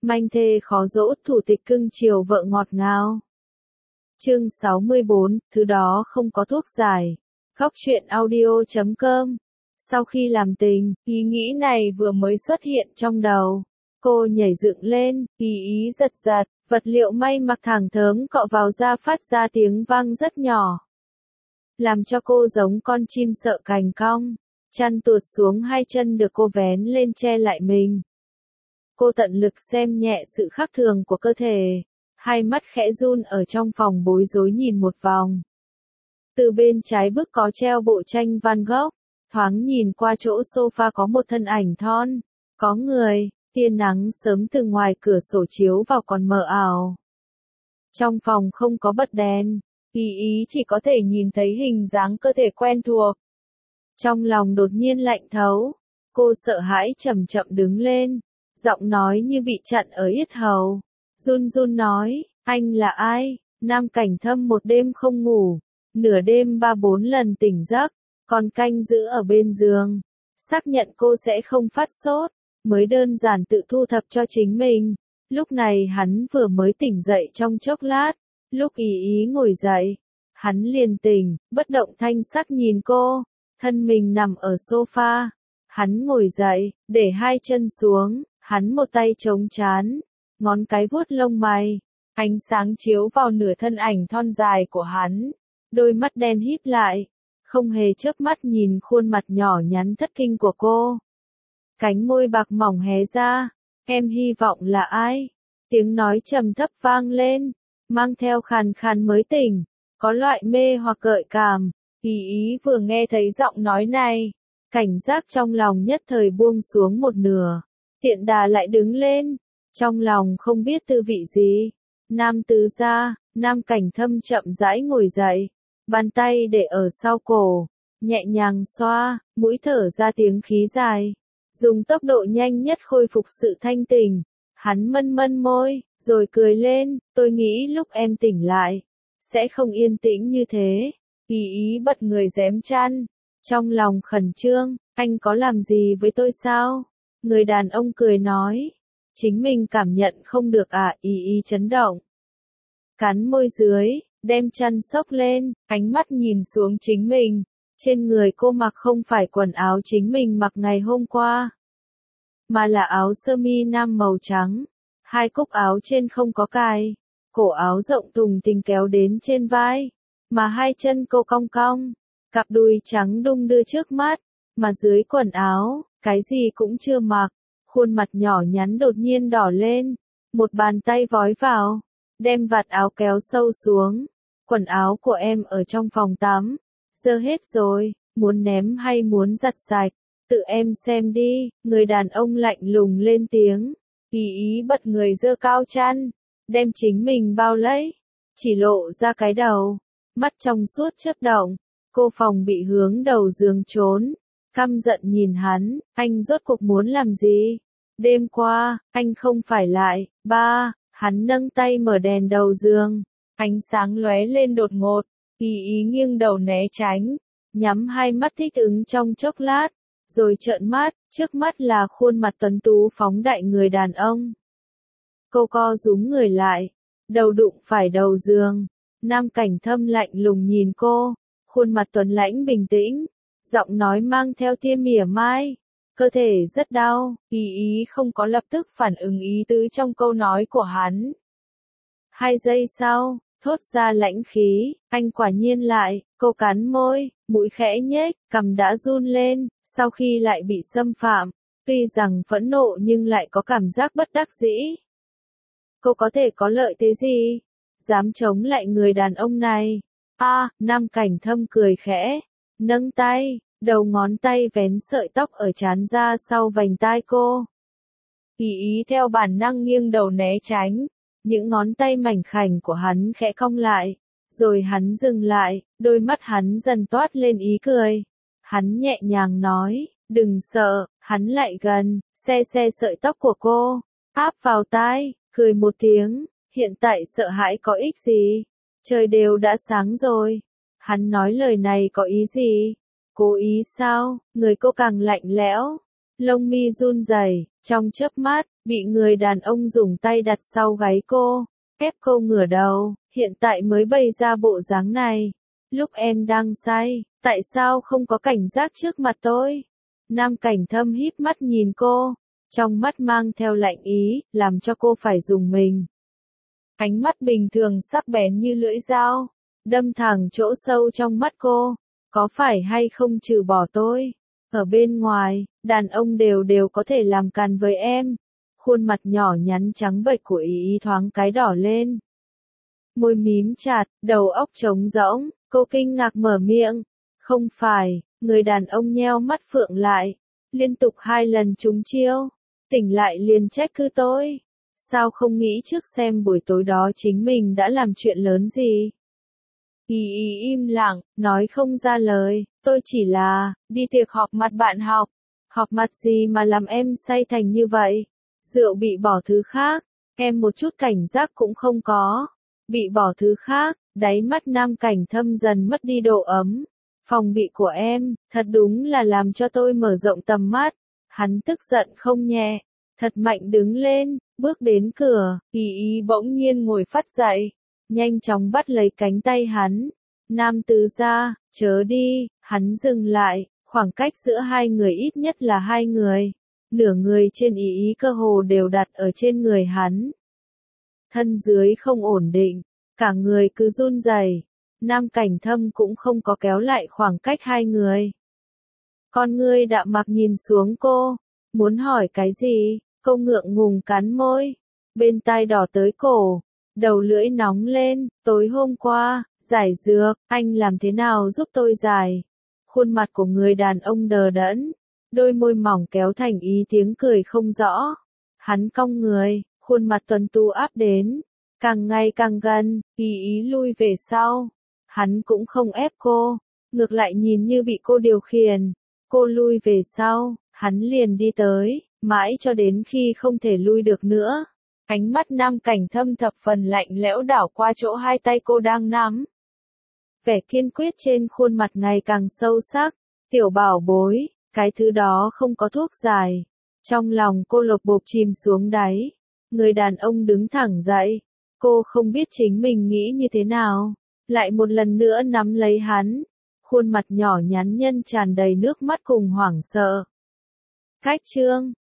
Manh thê khó dỗ, thủ tịch cưng chiều vợ ngọt ngào. Chương 64, thứ đó không có thuốc giải. Góc truyện audio.com. Sau khi làm tình, ý nghĩ này vừa mới xuất hiện trong đầu. Cô nhảy dựng lên, ý giật giật, vật liệu may mặc thẳng thớm cọ vào da phát ra tiếng vang rất nhỏ. Làm cho cô giống con chim sợ cành cong. Chăn tuột xuống, hai chân được cô vén lên che lại mình. Cô tận lực xem nhẹ sự khác thường của cơ thể. Hai mắt khẽ run ở trong phòng bối rối nhìn một vòng. Từ bên trái bức có treo bộ tranh Van Gogh. Thoáng nhìn qua chỗ sofa có một thân ảnh thon. Có người, tia nắng sớm từ ngoài cửa sổ chiếu vào còn mờ ảo. Trong phòng không có bật đèn. Ý chỉ có thể nhìn thấy hình dáng cơ thể quen thuộc. Trong lòng đột nhiên lạnh thấu. Cô sợ hãi chậm chậm đứng lên. Giọng nói như bị chặn ở yết hầu. Run run nói, anh là ai? Nam Cảnh Thâm một đêm không ngủ. Nửa đêm 3-4 lần tỉnh giấc. Còn canh giữ ở bên giường. Xác nhận cô sẽ không phát sốt. Mới đơn giản tự thu thập cho chính mình. Lúc này hắn vừa mới tỉnh dậy trong chốc lát. Lúc ý ngồi dậy. Hắn liền tỉnh, bất động thanh sắc nhìn cô. Thân mình nằm ở sofa. Hắn ngồi dậy, để hai chân xuống. Hắn một tay chống trán. Ngón cái vuốt lông mày. Ánh sáng chiếu vào nửa thân ảnh thon dài của hắn. Đôi mắt đen híp lại. Không hề chớp mắt nhìn khuôn mặt nhỏ nhắn thất kinh của cô. Cánh môi bạc mỏng hé ra. Em hy vọng là ai? Tiếng nói trầm thấp vang lên. Mang theo khàn khàn mới tỉnh. Có loại mê hoặc gợi cảm. Ý vừa nghe thấy giọng nói này. Cảnh giác trong lòng nhất thời buông xuống một nửa. Tiện đà lại đứng lên. Trong lòng không biết tư vị gì. Nam tứ gia, Nam Cảnh Thâm chậm rãi ngồi dậy. Bàn tay để ở sau cổ. Nhẹ nhàng xoa, mũi thở ra tiếng khí dài. Dùng tốc độ nhanh nhất khôi phục sự thanh tỉnh. Hắn mân môi, rồi cười lên. Tôi nghĩ lúc em tỉnh lại, sẽ không yên tĩnh như thế. Ý bật người rém chăn. Trong lòng khẩn trương, anh có làm gì với tôi sao? Người đàn ông cười nói. Chính mình cảm nhận không được à? Ý chấn động. Cắn môi dưới, đem chăn xốc lên, ánh mắt nhìn xuống chính mình. Trên người cô mặc không phải quần áo chính mình mặc ngày hôm qua, mà là áo sơ mi nam màu trắng. Hai cúc áo trên không có cài. Cổ áo rộng tùng tình kéo đến trên vai. Mà hai chân cô cong cong. Cặp đùi trắng đung đưa trước mắt. Mà dưới quần áo, cái gì cũng chưa mặc. Khuôn mặt nhỏ nhắn đột nhiên đỏ lên. Một bàn tay vói vào. Đem vạt áo kéo sâu xuống. Quần áo của em ở trong phòng tắm. Dơ hết rồi. Muốn ném hay muốn giặt sạch? Tự em xem đi. Người đàn ông lạnh lùng lên tiếng. Ý bật người giơ cao chăn. Đem chính mình bao lấy. Chỉ lộ ra cái đầu. Mắt trong suốt chớp động. Cô phòng bị hướng đầu giường trốn. Căm giận nhìn hắn. Anh rốt cuộc muốn làm gì? Đêm qua, anh không phải lại. Ba. Hắn nâng tay mở đèn đầu giường. Ánh sáng lóe lên đột ngột. Ý nghiêng đầu né tránh. Nhắm hai mắt thích ứng trong chốc lát. Rồi trợn mắt, trước mắt là khuôn mặt tuấn tú phóng đại người đàn ông. Cô co rúm người lại. Đầu đụng phải đầu giường. Nam Cảnh Thâm lạnh lùng nhìn cô. Khuôn mặt tuấn lãnh bình tĩnh. Giọng nói mang theo tia mỉa mai. Cơ thể rất đau. Ý không có lập tức phản ứng ý tứ trong câu nói của hắn. 2 giây sau, thốt ra lãnh khí. Anh quả nhiên lại. Cô cắn môi, mũi khẽ nhếch, cằm đã run lên. Sau khi lại bị xâm phạm, tuy rằng phẫn nộ nhưng lại có cảm giác bất đắc dĩ. Cô có thể có lợi thế gì? Dám chống lại người đàn ông này? Nam Cảnh Thâm cười khẽ. Nâng tay, đầu ngón tay vén sợi tóc ở trán ra sau vành tai cô. Ý theo bản năng nghiêng đầu né tránh. Những ngón tay mảnh khảnh của hắn khẽ cong lại. Rồi hắn dừng lại, đôi mắt hắn dần toát lên ý cười. Hắn nhẹ nhàng nói, đừng sợ. Hắn lại gần, xe sợi tóc của cô. Áp vào tai, cười một tiếng. Hiện tại sợ hãi có ích gì? Trời đều đã sáng rồi. Hắn nói lời này có ý gì? Cố ý sao? Người cô càng lạnh lẽo. Lông mi run rẩy. Trong chớp mắt, bị người đàn ông dùng tay đặt sau gáy cô, ép cô ngửa đầu, hiện tại mới bày ra bộ dáng này. Lúc em đang say, tại sao không có cảnh giác trước mặt tôi? Nam Cảnh Thâm híp mắt nhìn cô, trong mắt mang theo lạnh ý, làm cho cô phải rùng mình. Ánh mắt bình thường sắc bén như lưỡi dao, đâm thẳng chỗ sâu trong mắt cô. Có phải hay không trừ bỏ tôi? Ở bên ngoài, đàn ông đều có thể làm càn với em. Khuôn mặt nhỏ nhắn trắng bệch của ý thoáng cái đỏ lên. Môi mím chặt, đầu óc trống rỗng, cô kinh ngạc mở miệng. Không phải, người đàn ông nheo mắt phượng lại, liên tục 2 lần trúng chiêu, tỉnh lại liền trách cứ tôi. Sao không nghĩ trước xem buổi tối đó chính mình đã làm chuyện lớn gì? Ý im lặng, nói không ra lời, tôi chỉ là, đi tiệc họp mặt bạn học. Họp mặt gì mà làm em say thành như vậy? Rượu bị bỏ thứ khác, em một chút cảnh giác cũng không có. Bị bỏ thứ khác, đáy mắt Nam Cảnh Thâm dần mất đi độ ấm. Phòng bị của em, thật đúng là làm cho tôi mở rộng tầm mắt. Hắn tức giận không nhẹ, thật mạnh đứng lên, bước đến cửa, ý bỗng nhiên ngồi phắt dậy, nhanh chóng bắt lấy cánh tay hắn. Nam tứ gia, chớ đi, hắn dừng lại, khoảng cách giữa hai người ít nhất là 2 người. Nửa người trên ý cơ hồ đều đặt ở trên người hắn. Thân dưới không ổn định, cả người cứ run rẩy. Nam Cảnh Thâm cũng không có kéo lại khoảng cách 2 người. Con ngươi đạm mạc nhìn xuống cô, muốn hỏi cái gì, cô ngượng ngùng cắn môi, bên tai đỏ tới cổ, đầu lưỡi nóng lên, tối hôm qua, giải dược, anh làm thế nào giúp tôi giải? Khuôn mặt của người đàn ông đờ đẫn, đôi môi mỏng kéo thành ý tiếng cười không rõ. Hắn cong người, khuôn mặt tuấn tú áp đến, càng ngày càng gần, ý lui về sau. Hắn cũng không ép cô, ngược lại nhìn như bị cô điều khiển. Cô lui về sau, hắn liền đi tới, mãi cho đến khi không thể lui được nữa. Ánh mắt Nam Cảnh Thâm thập phần lạnh lẽo đảo qua chỗ 2 tay cô đang nắm. Vẻ kiên quyết trên khuôn mặt ngày càng sâu sắc. Tiểu bảo bối, cái thứ đó không có thuốc giải. Trong lòng cô lột bột chìm xuống đáy. Người đàn ông đứng thẳng dậy. Cô không biết chính mình nghĩ như thế nào. Lại một lần nữa nắm lấy hắn. Khuôn mặt nhỏ nhắn nhân tràn đầy nước mắt cùng hoảng sợ. Cách chương